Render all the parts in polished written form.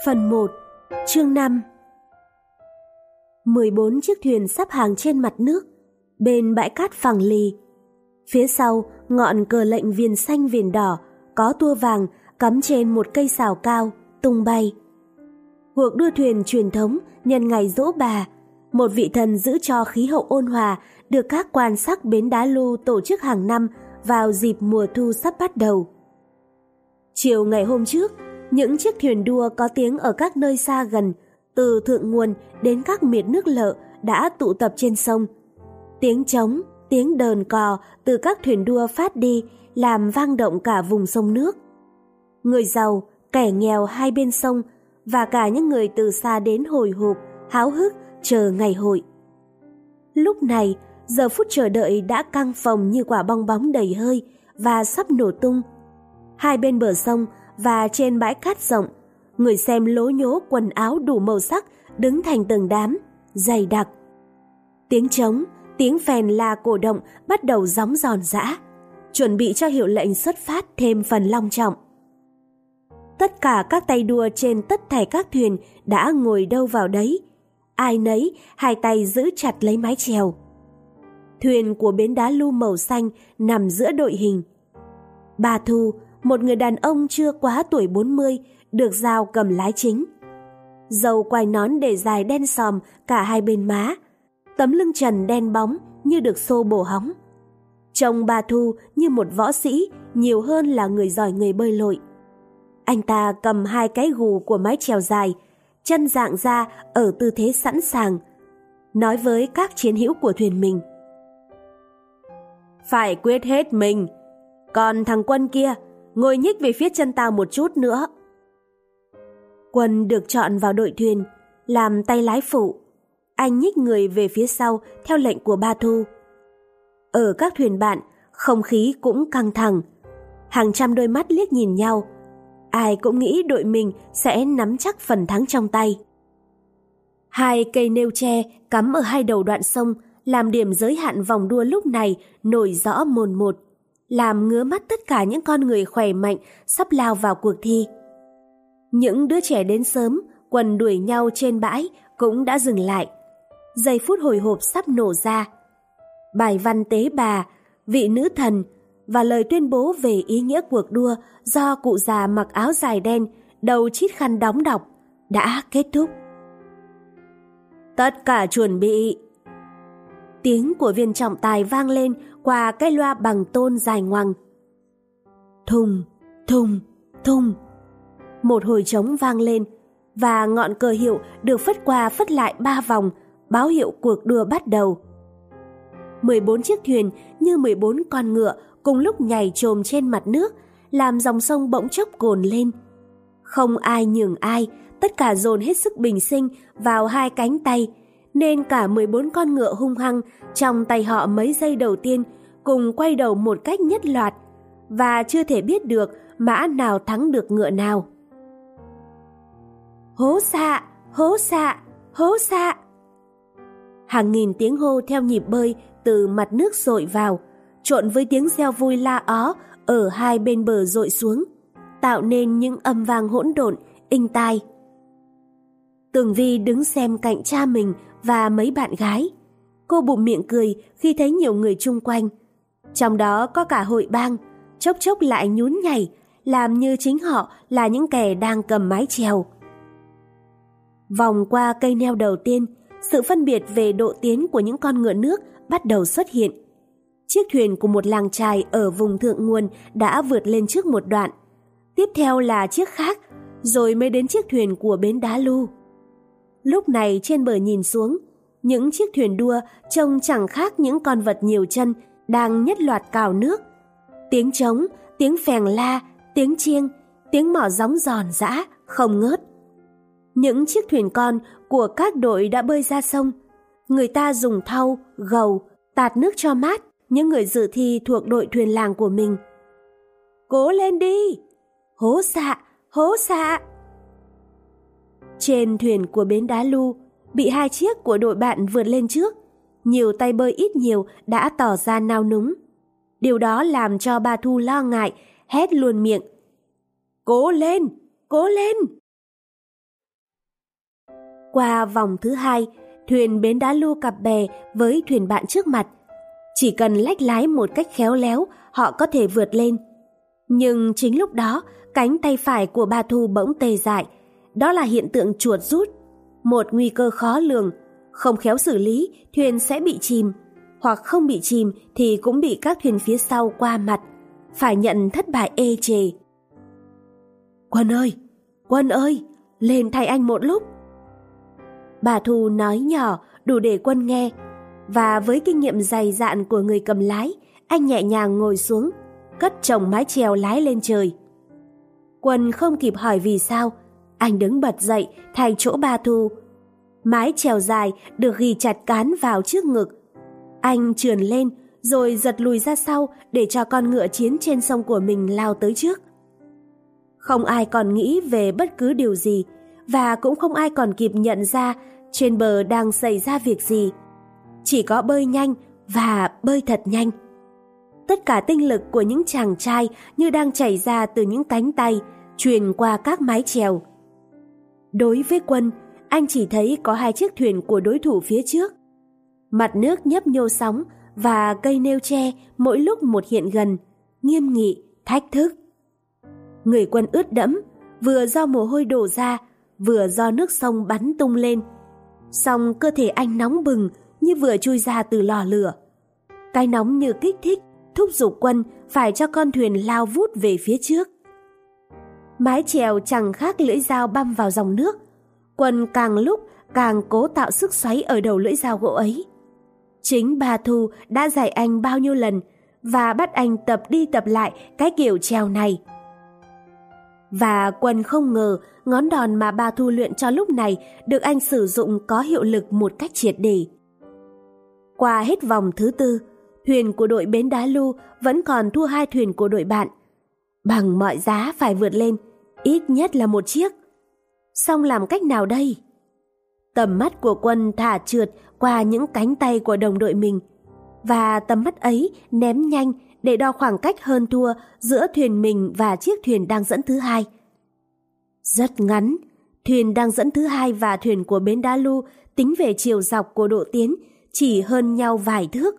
Phần 1, chương 5. 14 chiếc thuyền sắp hàng trên mặt nước, bên bãi cát phẳng lì. Phía sau, ngọn cờ lệnh viền xanh viền đỏ, có tua vàng cắm trên một cây sào cao, tung bay. Cuộc đua thuyền truyền thống nhân ngày giỗ bà, một vị thần giữ cho khí hậu ôn hòa, được các quan sắc bến Đá Lu tổ chức hàng năm vào dịp mùa thu sắp bắt đầu. Chiều ngày hôm trước, những chiếc thuyền đua có tiếng ở các nơi xa gần, từ thượng nguồn đến các miệt nước lợ đã tụ tập trên sông. Tiếng trống, tiếng đờn cò từ các thuyền đua phát đi làm vang động cả vùng sông nước. Người giàu, kẻ nghèo hai bên sông và cả những người từ xa đến hồi hộp, háo hức chờ ngày hội. Lúc này, giờ phút chờ đợi đã căng phồng như quả bong bóng đầy hơi và sắp nổ tung. Hai bên bờ sông và trên bãi cát rộng, người xem lố nhố quần áo đủ màu sắc đứng thành từng đám, dày đặc. Tiếng trống, tiếng phèn la cổ động bắt đầu gióng giòn giã, chuẩn bị cho hiệu lệnh xuất phát thêm phần long trọng. Tất cả các tay đua trên tất thảy các thuyền đã ngồi đâu vào đấy, ai nấy hai tay giữ chặt lấy mái chèo. Thuyền của bến Đá Lu màu xanh nằm giữa đội hình. Bà Thu, một người đàn ông chưa quá tuổi 40, được giao cầm lái chính. Râu quai nón để dài đen sòm cả hai bên má, tấm lưng trần đen bóng như được xô bổ hóng. Trông bà Thu như một võ sĩ nhiều hơn là người giỏi nghề bơi lội. Anh ta cầm hai cái gù của mái chèo dài, chân dạng ra ở tư thế sẵn sàng, nói với các chiến hữu của thuyền mình: "Phải quyết hết mình, còn thằng Quân kia, ngồi nhích về phía chân tao một chút nữa." Quân được chọn vào đội thuyền, làm tay lái phụ. Anh nhích người về phía sau theo lệnh của ba Thu. Ở các thuyền bạn, không khí cũng căng thẳng. Hàng trăm đôi mắt liếc nhìn nhau. Ai cũng nghĩ đội mình sẽ nắm chắc phần thắng trong tay. Hai cây nêu tre cắm ở hai đầu đoạn sông làm điểm giới hạn vòng đua lúc này nổi rõ mồn một, làm ngứa mắt tất cả những con người khỏe mạnh sắp lao vào cuộc thi. Những đứa trẻ đến sớm, quần đuổi nhau trên bãi cũng đã dừng lại. Giây phút hồi hộp sắp nổ ra. Bài văn tế bà, vị nữ thần và lời tuyên bố về ý nghĩa cuộc đua do cụ già mặc áo dài đen, đầu chít khăn đóng đọc đã kết thúc. "Tất cả chuẩn bị." Tiếng của viên trọng tài vang lên qua cái loa bằng tôn dài ngoằng. Thùng, thùng, thùng. Một hồi trống vang lên và ngọn cờ hiệu được phất qua phất lại 3 vòng, báo hiệu cuộc đua bắt đầu. 14 chiếc thuyền như 14 con ngựa cùng lúc nhảy chồm trên mặt nước, làm dòng sông bỗng chốc cồn lên. Không ai nhường ai, tất cả dồn hết sức bình sinh vào hai cánh tay, nên cả 14 con ngựa hung hăng trong tay họ mấy giây đầu tiên cùng quay đầu một cách nhất loạt, và chưa thể biết được mã nào thắng được ngựa nào. Hố xạ, hố xạ, hố xạ. Hàng nghìn tiếng hô theo nhịp bơi từ mặt nước dội vào, trộn với tiếng reo vui la ó ở hai bên bờ dội xuống, tạo nên những âm vang hỗn độn, inh tai. Tường Vi đứng xem cạnh cha mình và mấy bạn gái. Cô bụm miệng cười khi thấy nhiều người chung quanh. Trong đó có cả hội bang, chốc chốc lại nhún nhảy, làm như chính họ là những kẻ đang cầm mái chèo. Vòng qua cây neo đầu tiên, sự phân biệt về độ tiến của những con ngựa nước bắt đầu xuất hiện. Chiếc thuyền của một làng chài ở vùng thượng nguồn đã vượt lên trước một đoạn. Tiếp theo là chiếc khác, rồi mới đến chiếc thuyền của bến Đá Lu. Lúc này trên bờ nhìn xuống, những chiếc thuyền đua trông chẳng khác những con vật nhiều chân đang nhất loạt cào nước. Tiếng trống, tiếng phèn la, tiếng chiêng, tiếng mỏ gióng giòn giã không ngớt. Những chiếc thuyền con của các đội đã bơi ra sông. Người ta dùng thau, gầu, tạt nước cho mát những người dự thi thuộc đội thuyền làng của mình. "Cố lên đi! Hố xạ, hố xạ!" Trên thuyền của bến Đá Lu, bị hai chiếc của đội bạn vượt lên trước, nhiều tay bơi ít nhiều đã tỏ ra nao núng. Điều đó làm cho bà Thu lo ngại, hét luôn miệng: "Cố lên! Cố lên!" Qua vòng thứ 2, thuyền bến đá lu cặp bè với thuyền bạn trước mặt. Chỉ cần lách lái một cách khéo léo, họ có thể vượt lên. Nhưng chính lúc đó, cánh tay phải của bà Thu bỗng tê dại. Đó là hiện tượng chuột rút, một nguy cơ khó lường. Không khéo xử lý, thuyền sẽ bị chìm, hoặc không bị chìm thì cũng bị các thuyền phía sau qua mặt, phải nhận thất bại ê chề. Quân ơi, lên thay anh một lúc. Bà Thu nói nhỏ đủ để Quân nghe, và với kinh nghiệm dày dạn của người cầm lái, anh nhẹ nhàng ngồi xuống, cất chồng mái chèo lái lên trời. Quân không kịp hỏi vì sao, anh đứng bật dậy thay chỗ bà Thu. Mái chèo dài được ghi chặt cán vào trước ngực. Anh trườn lên rồi giật lùi ra sau để cho con ngựa chiến trên sông của mình lao tới trước. Không ai còn nghĩ về bất cứ điều gì, và cũng không ai còn kịp nhận ra trên bờ đang xảy ra việc gì. Chỉ có bơi nhanh và bơi thật nhanh. Tất cả tinh lực của những chàng trai như đang chảy ra từ những cánh tay, truyền qua các mái chèo. Đối với Quân, anh chỉ thấy có 2 chiếc thuyền của đối thủ phía trước. Mặt nước nhấp nhô sóng và cây nêu tre mỗi lúc một hiện gần, nghiêm nghị, thách thức. Người Quân ướt đẫm, vừa do mồ hôi đổ ra, vừa do nước sông bắn tung lên. Song cơ thể anh nóng bừng như vừa chui ra từ lò lửa. Cái nóng như kích thích, thúc giục Quân phải cho con thuyền lao vút về phía trước. Mái chèo chẳng khác lưỡi dao băm vào dòng nước. Quân càng lúc càng cố tạo sức xoáy ở đầu lưỡi dao gỗ ấy. Chính bà Thu đã dạy anh bao nhiêu lần và bắt anh tập đi tập lại cái kiểu chèo này. Và Quân không ngờ ngón đòn mà bà Thu luyện cho lúc này được anh sử dụng có hiệu lực một cách triệt để. Qua hết vòng thứ 4, thuyền của đội bến đá lu vẫn còn thua 2 thuyền của đội bạn. Bằng mọi giá phải vượt lên, ít nhất là 1 chiếc. Song làm cách nào đây? Tầm mắt của Quân thả trượt qua những cánh tay của đồng đội mình, và tầm mắt ấy ném nhanh để đo khoảng cách hơn thua giữa thuyền mình và chiếc thuyền đang dẫn thứ 2. Rất ngắn, thuyền đang dẫn thứ 2 và thuyền của bến đá lu tính về chiều dọc của độ tiến chỉ hơn nhau vài thước.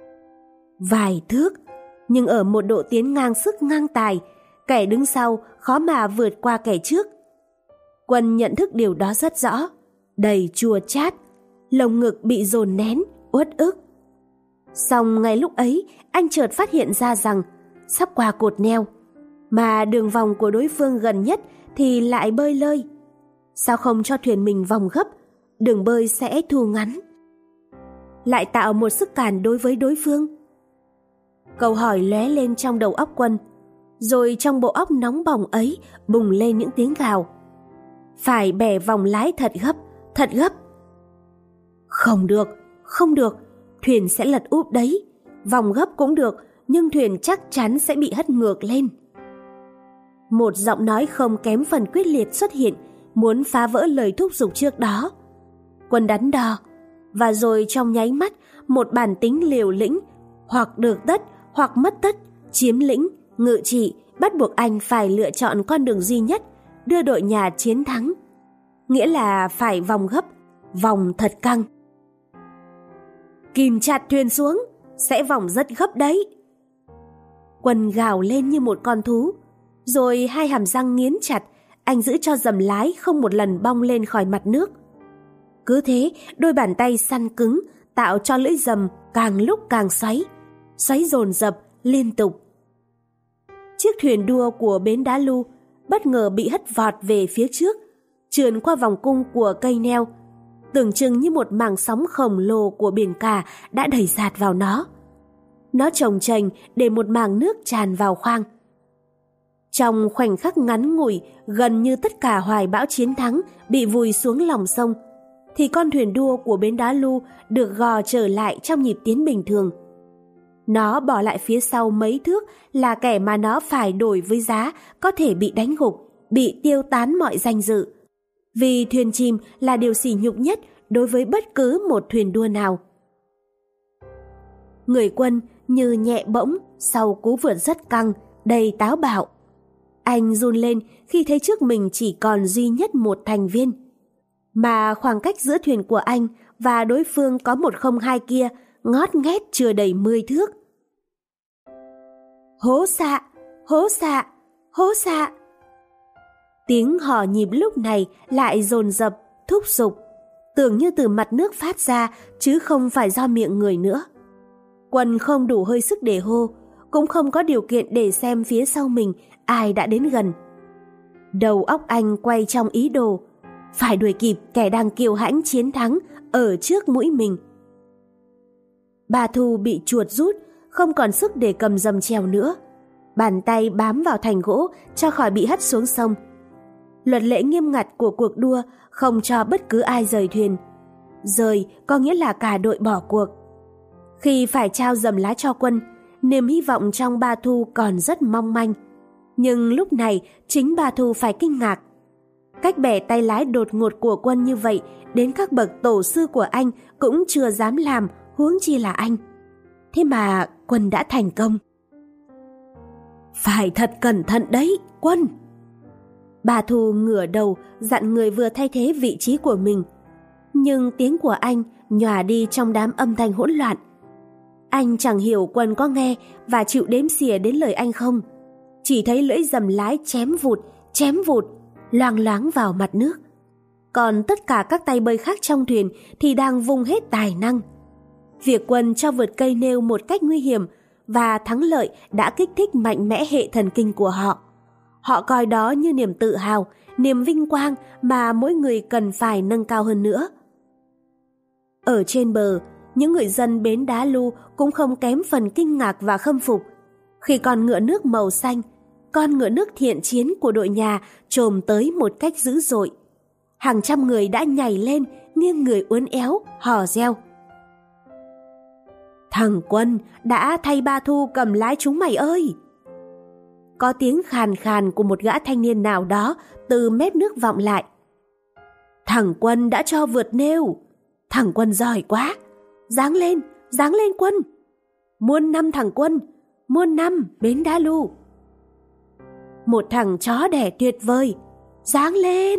Vài thước, nhưng ở một độ tiến ngang sức ngang tài, kẻ đứng sau khó mà vượt qua kẻ trước. Quân nhận thức điều đó rất rõ, đầy chua chát, lồng ngực bị dồn nén, uất ức. Song ngay lúc ấy, anh chợt phát hiện ra rằng sắp qua cột neo, mà đường vòng của đối phương gần nhất thì lại bơi lơi. Sao không cho thuyền mình vòng gấp, đường bơi sẽ thu ngắn, lại tạo một sức cản đối với đối phương? Câu hỏi lóe lên trong đầu óc Quân, rồi trong bộ óc nóng bỏng ấy bùng lên những tiếng gào. Phải bẻ vòng lái thật gấp, thật gấp. Không được, không được, thuyền sẽ lật úp đấy. Vòng gấp cũng được, nhưng thuyền chắc chắn sẽ bị hất ngược lên. Một giọng nói không kém phần quyết liệt xuất hiện, muốn phá vỡ lời thúc giục trước đó. Quân đắn đo, và rồi trong nháy mắt, một bản tính liều lĩnh, hoặc được tất, hoặc mất tất, chiếm lĩnh, ngự trị, bắt buộc anh phải lựa chọn con đường duy nhất, đưa đội nhà chiến thắng. Nghĩa là phải vòng gấp, vòng thật căng. Kìm chặt thuyền xuống, sẽ vòng rất gấp đấy. Quân gào lên như một con thú, rồi 2 hàm răng nghiến chặt, anh giữ cho dầm lái không một lần bong lên khỏi mặt nước. Cứ thế, đôi bàn tay săn cứng tạo cho lưỡi dầm càng lúc càng xoáy, xoáy dồn dập liên tục. Chiếc thuyền đua của bến đá lu bất ngờ bị hất vọt về phía trước, trườn qua vòng cung của cây neo, tưởng chừng như một mảng sóng khổng lồ của biển cả đã đẩy dạt vào nó. Nó chồng chành để một mảng nước tràn vào khoang. Trong khoảnh khắc ngắn ngủi, gần như tất cả hoài bão chiến thắng bị vùi xuống lòng sông, thì con thuyền đua của bến đá lu được gò trở lại trong nhịp tiến bình thường. Nó bỏ lại phía sau mấy thước là kẻ mà nó phải đổi với giá có thể bị đánh gục, bị tiêu tán mọi danh dự. Vì thuyền chìm là điều sỉ nhục nhất đối với bất cứ một thuyền đua nào. Người Quân như nhẹ bỗng sau cú vượt rất căng, đầy táo bạo. Anh run lên khi thấy trước mình chỉ còn duy nhất một thành viên. mà khoảng cách giữa thuyền của anh và đối phương có 102 kia ngót nghét chưa đầy 10 thước. Hố xạ, hố xạ, hố xạ. Tiếng hò nhịp lúc này lại dồn dập, thúc giục, tưởng như từ mặt nước phát ra chứ không phải do miệng người nữa. Quân không đủ hơi sức để hô, cũng không có điều kiện để xem phía sau mình ai đã đến gần. Đầu óc anh quay trong ý đồ phải đuổi kịp kẻ đang kiêu hãnh chiến thắng ở trước mũi mình. Bà Thu bị chuột rút, không còn sức để cầm dầm chèo nữa. Bàn tay bám vào thành gỗ cho khỏi bị hất xuống sông. Luật lệ nghiêm ngặt của cuộc đua không cho bất cứ ai rời thuyền. Rời có nghĩa là cả đội bỏ cuộc. Khi phải trao dầm lá cho Quân, niềm hy vọng trong Bà Thu còn rất mong manh. Nhưng lúc này chính Bà Thu phải kinh ngạc. Cách bẻ tay lái đột ngột của Quân như vậy đến các bậc tổ sư của anh cũng chưa dám làm, huống chi là anh. Thế mà Quân đã thành công. Phải thật cẩn thận đấy, Quân. Bà Thu ngửa đầu dặn người vừa thay thế vị trí của mình. Nhưng tiếng của anh nhòa đi trong đám âm thanh hỗn loạn. Anh chẳng hiểu Quân có nghe và chịu đếm xỉa đến lời anh không. Chỉ thấy lưỡi dầm lái chém vụt, loang loáng vào mặt nước. Còn tất cả các tay bơi khác trong thuyền thì đang vung hết tài năng. Việc Quân cho vượt cây nêu một cách nguy hiểm và thắng lợi đã kích thích mạnh mẽ hệ thần kinh của họ. Họ coi đó như niềm tự hào, niềm vinh quang mà mỗi người cần phải nâng cao hơn nữa. Ở trên bờ, những người dân bến Đá Lu cũng không kém phần kinh ngạc và khâm phục khi con ngựa nước màu xanh, con ngựa nước thiện chiến của đội nhà chồm tới một cách dữ dội. Hàng trăm người đã nhảy lên, nghiêng người uốn éo, hò reo. Thằng Quân đã thay Ba Thu cầm lái chúng mày ơi! Có tiếng khàn khàn của một gã thanh niên nào đó từ mép nước vọng lại. Thằng Quân đã cho vượt nêu. Thằng Quân giỏi quá. Giáng lên Quân. Muôn năm thằng Quân, muôn năm bến Đá Lu. Một thằng chó đẻ tuyệt vời. Giáng lên.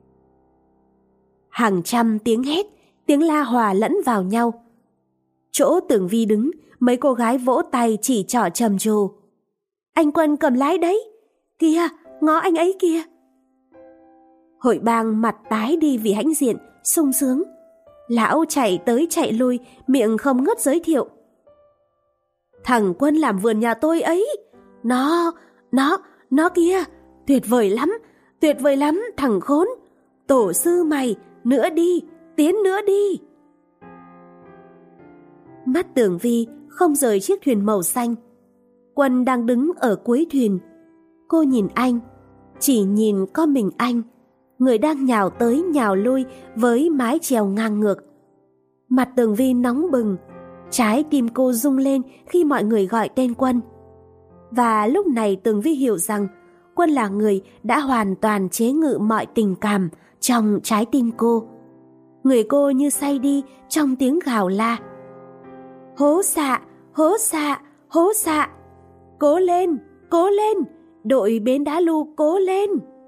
Hàng trăm tiếng hét, tiếng la hòa lẫn vào nhau. Chỗ Tưởng Vi đứng, mấy cô gái vỗ tay chỉ trỏ trầm trồ. Anh Quân cầm lái đấy. Kìa, ngó anh ấy kìa. Hội bang mặt tái đi vì hãnh diện, sung sướng. Lão chạy tới chạy lui, miệng không ngớt giới thiệu. Thằng Quân làm vườn nhà tôi ấy. Nó kia, tuyệt vời lắm thằng khốn. Tổ sư mày, nữa đi, tiến nữa đi. Mắt Tưởng Vi không rời chiếc thuyền màu xanh. Quân đang đứng ở cuối thuyền. Cô nhìn anh, chỉ nhìn có mình anh, người đang nhào tới nhào lui với mái chèo ngang ngược. Mặt Tưởng Vi nóng bừng, trái tim cô rung lên khi mọi người gọi tên Quân. Và lúc này Tưởng Vi hiểu rằng Quân là người đã hoàn toàn chế ngự mọi tình cảm trong trái tim cô. Người cô như say đi trong tiếng gào la. Hố xạ, hố xạ, hố xạ. Cố lên, đội bến Đá Lu cố lên.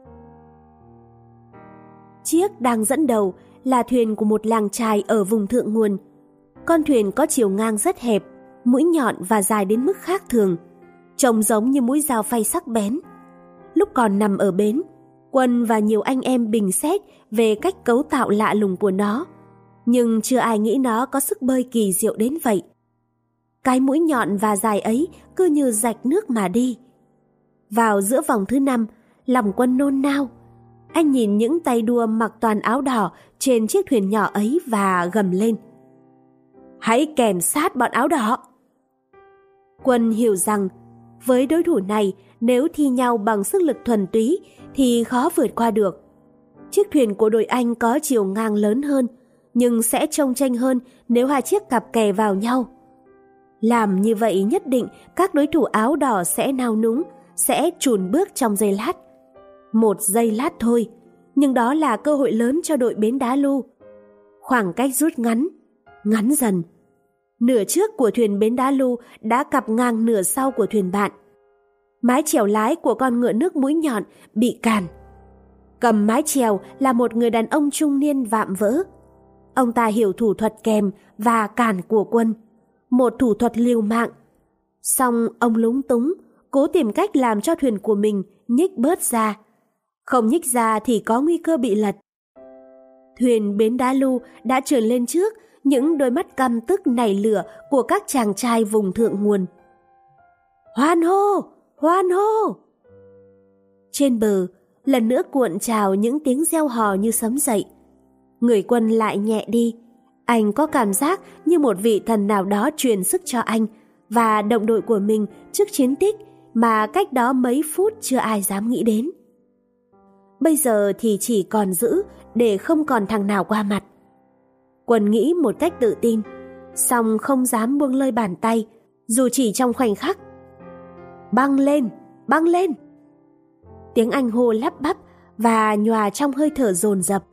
Chiếc đang dẫn đầu là thuyền của một làng chài ở vùng thượng nguồn. Con thuyền có chiều ngang rất hẹp, mũi nhọn và dài đến mức khác thường, trông giống như mũi dao phay sắc bén. Lúc còn nằm ở bến, Quân và nhiều anh em bình xét về cách cấu tạo lạ lùng của nó, nhưng chưa ai nghĩ nó có sức bơi kỳ diệu đến vậy. Cái mũi nhọn và dài ấy cứ như rạch nước mà đi. Vào giữa vòng thứ 5, lòng Quân nôn nao. Anh nhìn những tay đua mặc toàn áo đỏ trên chiếc thuyền nhỏ ấy và gầm lên. Hãy kèm sát bọn áo đỏ. Quân hiểu rằng với đối thủ này, nếu thi nhau bằng sức lực thuần túy thì khó vượt qua được. Chiếc thuyền của đội Anh có chiều ngang lớn hơn, nhưng sẽ chông chênh hơn nếu hai chiếc cặp kè vào nhau. Làm như vậy nhất định các đối thủ áo đỏ sẽ nao núng, sẽ chùn bước trong giây lát. Một giây lát thôi, nhưng đó là cơ hội lớn cho đội bến Đá Lu. Khoảng cách rút ngắn dần. Nửa trước của thuyền bến Đá Lu đã cặp ngang nửa sau của thuyền bạn. Mái chèo lái của con ngựa nước mũi nhọn bị cản. Cầm mái chèo là một người đàn ông trung niên vạm vỡ. Ông ta hiểu thủ thuật kèm và cản của Quân, một thủ thuật liều mạng. Song ông lúng túng, cố tìm cách làm cho thuyền của mình nhích bớt ra. Không nhích ra thì có nguy cơ bị lật. Thuyền bến đá lu đã trườn lên trước những đôi mắt căm tức nảy lửa của các chàng trai vùng thượng nguồn. Hoan hô! Hoan hô! Trên bờ, lần nữa cuộn trào những tiếng reo hò như sấm dậy. Người Quân lại nhẹ đi. Anh có cảm giác như một vị thần nào đó truyền sức cho anh và đồng đội của mình trước chiến tích mà cách đó mấy phút chưa ai dám nghĩ đến. Bây giờ thì chỉ còn giữ để không còn thằng nào qua mặt. Quân nghĩ một cách tự tin, song không dám buông lơi bàn tay, dù chỉ trong khoảnh khắc. Băng lên! Băng lên! Tiếng anh hô lắp bắp và nhòa trong hơi thở dồn dập.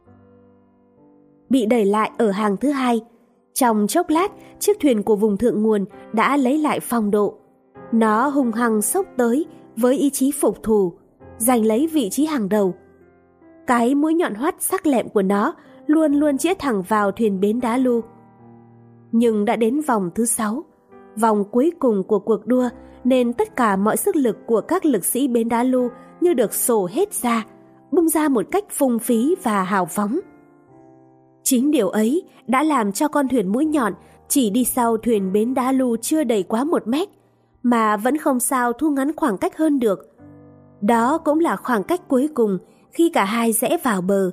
Bị đẩy lại ở hàng thứ hai, trong chốc lát chiếc thuyền của vùng thượng nguồn đã lấy lại phong độ. Nó hung hăng xốc tới với ý chí phục thù, giành lấy vị trí hàng đầu. Cái mũi nhọn hoắt sắc lẹm của nó luôn luôn chĩa thẳng vào thuyền bến đá lu. Nhưng đã đến vòng thứ 6, vòng cuối cùng của cuộc đua, nên tất cả mọi sức lực của các lực sĩ bến đá lu như được sổ hết ra, bung ra một cách phung phí và hào phóng. Chính điều ấy đã làm cho con thuyền mũi nhọn chỉ đi sau thuyền bến đá lu chưa đầy quá 1 mét, mà vẫn không sao thu ngắn khoảng cách hơn được. Đó cũng là khoảng cách cuối cùng khi cả hai rẽ vào bờ.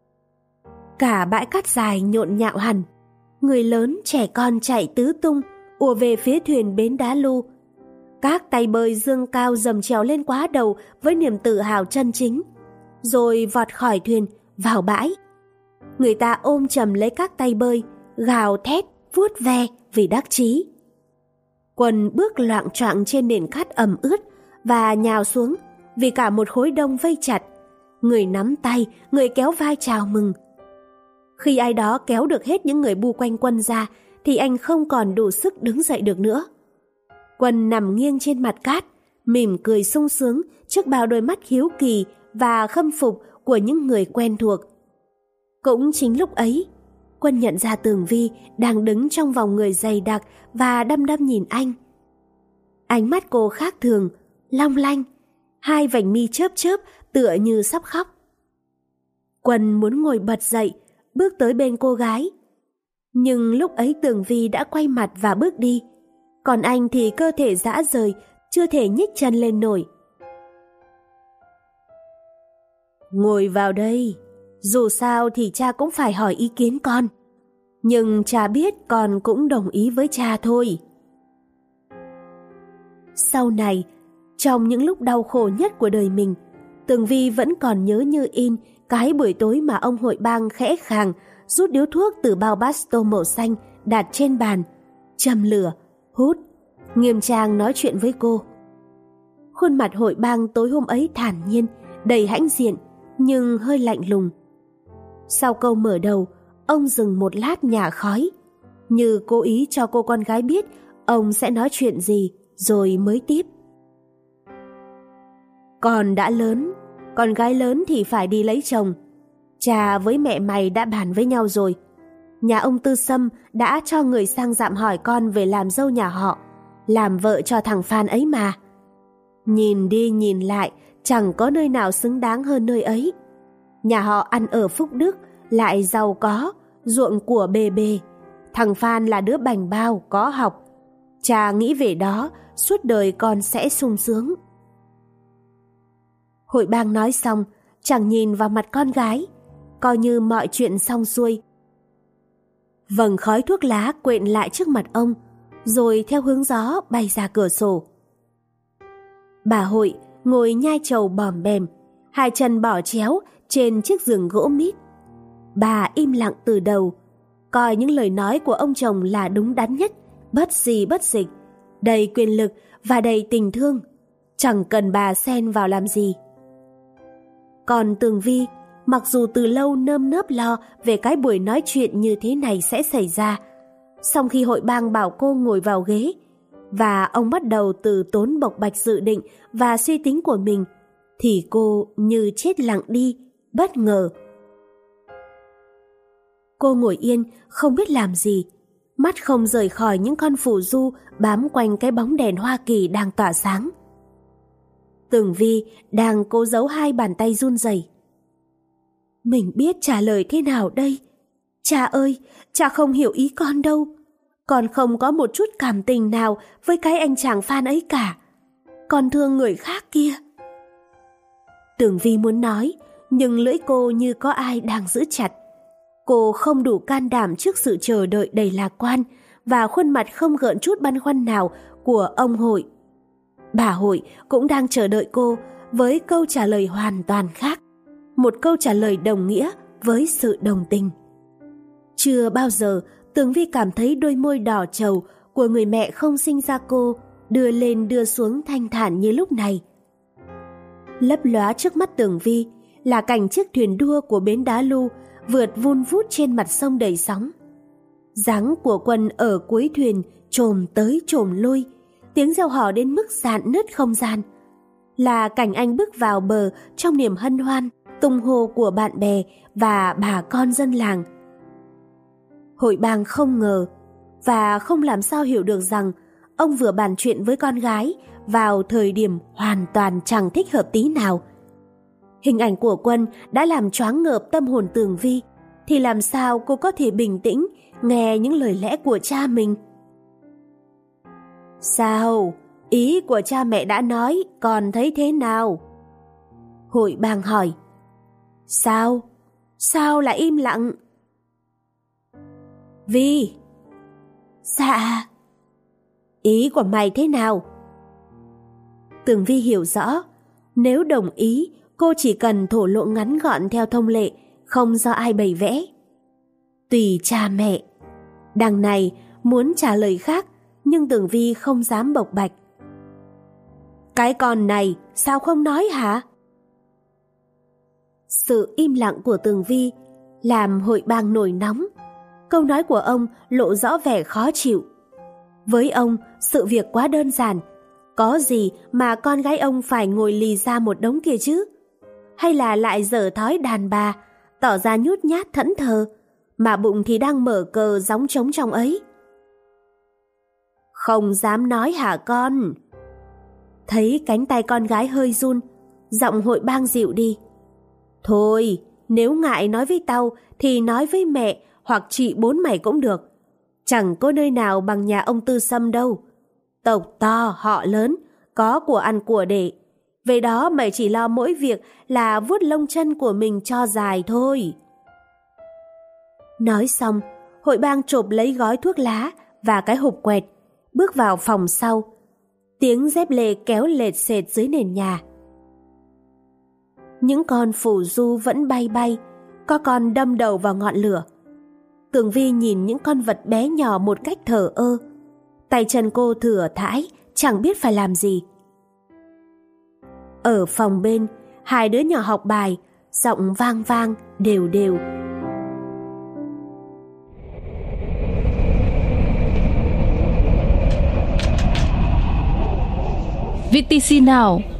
Cả bãi cát dài nhộn nhạo hẳn, người lớn trẻ con chạy tứ tung ùa về phía thuyền bến đá lu. Các tay bơi dương cao dầm trèo lên quá đầu với niềm tự hào chân chính, rồi vọt khỏi thuyền vào bãi. Người ta ôm chầm lấy các tay bơi, gào thét, vuốt ve vì đắc chí. Quân bước loạng choạng trên nền cát ẩm ướt và nhào xuống vì cả một khối đông vây chặt. Người nắm tay, người kéo vai chào mừng. Khi ai đó kéo được hết những người bu quanh Quân ra thì anh không còn đủ sức đứng dậy được nữa. Quân nằm nghiêng trên mặt cát, mỉm cười sung sướng trước bao đôi mắt hiếu kỳ và khâm phục của những người quen thuộc. Cũng chính lúc ấy, Quân nhận ra Tường Vi đang đứng trong vòng người dày đặc và đăm đăm nhìn anh. Ánh mắt cô khác thường, long lanh, hai vành mi chớp chớp tựa như sắp khóc. Quân muốn ngồi bật dậy, bước tới bên cô gái. Nhưng lúc ấy Tường Vi đã quay mặt và bước đi, còn anh thì cơ thể rã rời, chưa thể nhích chân lên nổi. Ngồi vào đây, dù sao thì cha cũng phải hỏi ý kiến con. Nhưng cha biết con cũng đồng ý với cha thôi. Sau này, trong những lúc đau khổ nhất của đời mình, Tường Vi vẫn còn nhớ như in cái buổi tối mà ông hội bang khẽ khàng rút điếu thuốc từ bao basto màu xanh đặt trên bàn, châm lửa, hút, nghiêm trang nói chuyện với cô. Khuôn mặt hội bang tối hôm ấy thản nhiên, đầy hãnh diện, nhưng hơi lạnh lùng. Sau câu mở đầu, ông dừng một lát nhả khói, như cố ý cho cô con gái biết ông sẽ nói chuyện gì, rồi mới tiếp. Con đã lớn, con gái lớn thì phải đi lấy chồng. Cha với mẹ mày đã bàn với nhau rồi. Nhà ông Tư Sâm đã cho người sang dạm hỏi con về làm dâu nhà họ, làm vợ cho thằng Phan ấy mà. Nhìn đi nhìn lại, chẳng có nơi nào xứng đáng hơn nơi ấy. Nhà họ ăn ở phúc đức, lại giàu có, ruộng của bề bề. Thằng Phan là đứa bảnh bao, có học. Cha nghĩ về đó, suốt đời con sẽ sung sướng. Hội bang nói xong, chẳng nhìn vào mặt con gái, coi như mọi chuyện xong xuôi. Vầng khói thuốc lá quện lại trước mặt ông, rồi theo hướng gió bay ra cửa sổ. Bà Hội ngồi nhai trầu bòm bèm, hai chân bỏ chéo trên chiếc giường gỗ mít. Bà im lặng từ đầu, coi những lời nói của ông chồng là đúng đắn nhất, bất gì bất dịch, đầy quyền lực và đầy tình thương, chẳng cần bà xen vào làm gì. Còn Tường Vi, mặc dù từ lâu nơm nớp lo về cái buổi nói chuyện như thế này sẽ xảy ra, song khi hội bang bảo cô ngồi vào ghế, và ông bắt đầu từ tốn bộc bạch dự định và suy tính của mình, thì cô như chết lặng đi, bất ngờ. Cô ngồi yên, không biết làm gì, mắt không rời khỏi những con phù du bám quanh cái bóng đèn Hoa Kỳ đang tỏa sáng. Tường Vi đang cố giấu hai bàn tay run rẩy. Mình biết trả lời thế nào đây? Cha ơi, cha không hiểu ý con đâu. Con không có một chút cảm tình nào với cái anh chàng Phan ấy cả. Con thương người khác kia. Tường Vi muốn nói, nhưng lưỡi cô như có ai đang giữ chặt. Cô không đủ can đảm trước sự chờ đợi đầy lạc quan và khuôn mặt không gợn chút băn khoăn nào của ông Hội. Bà Hội cũng đang chờ đợi cô với câu trả lời hoàn toàn khác. Một câu trả lời đồng nghĩa với sự đồng tình. Chưa bao giờ Tường Vi cảm thấy đôi môi đỏ trầu của người mẹ không sinh ra cô đưa lên đưa xuống thanh thản như lúc này. Lấp lóa trước mắt Tường Vi là cảnh chiếc thuyền đua của bến đá Lu vượt vun vút trên mặt sông đầy sóng. Dáng của Quân ở cuối thuyền chồm tới chồm lui, tiếng reo hò đến mức rạn nứt không gian. Là cảnh anh bước vào bờ trong niềm hân hoan, tung hô của bạn bè và bà con dân làng. Hội bang không ngờ và không làm sao hiểu được rằng ông vừa bàn chuyện với con gái vào thời điểm hoàn toàn chẳng thích hợp tí nào. Hình ảnh của Quân đã làm choáng ngợp tâm hồn Tường Vi, thì làm sao cô có thể bình tĩnh nghe những lời lẽ của cha mình? Sao? Ý của cha mẹ đã nói, con thấy thế nào? Hội bang hỏi. Sao? Sao lại im lặng? Vi. Dạ. Ý của mày thế nào? Tường Vi hiểu rõ, nếu đồng ý, cô chỉ cần thổ lộ ngắn gọn theo thông lệ, không do ai bày vẽ. Tùy cha mẹ. Đằng này muốn trả lời khác, nhưng Tường Vi không dám bộc bạch. Cái con này sao không nói hả? Sự im lặng của Tường Vi làm hội bang nổi nóng. Câu nói của ông lộ rõ vẻ khó chịu. Với ông, sự việc quá đơn giản. Có gì mà con gái ông phải ngồi lì ra một đống kia chứ? Hay là lại dở thói đàn bà, tỏ ra nhút nhát thẫn thờ, mà bụng thì đang mở cờ gióng trống trong ấy? Không dám nói hả con? Thấy cánh tay con gái hơi run, giọng hội bang dịu đi. Thôi, nếu ngại nói với tao thì nói với mẹ hoặc chị bốn mày cũng được. Chẳng có nơi nào bằng nhà ông Tư Sâm đâu. Tộc to, họ lớn, có của ăn của để. Về đó mày chỉ lo mỗi việc là vuốt lông chân của mình cho dài thôi. Nói xong, hội bang chộp lấy gói thuốc lá và cái hộp quẹt, bước vào phòng sau. Tiếng dép lê kéo lệt sệt dưới nền nhà. Những con phù du vẫn bay bay, có con đâm đầu vào ngọn lửa. Tường Vi nhìn những con vật bé nhỏ một cách thờ ơ. Tay chân cô thừa thãi, chẳng biết phải làm gì. Ở phòng bên, hai đứa nhỏ học bài, giọng vang vang, đều đều. VTC Now,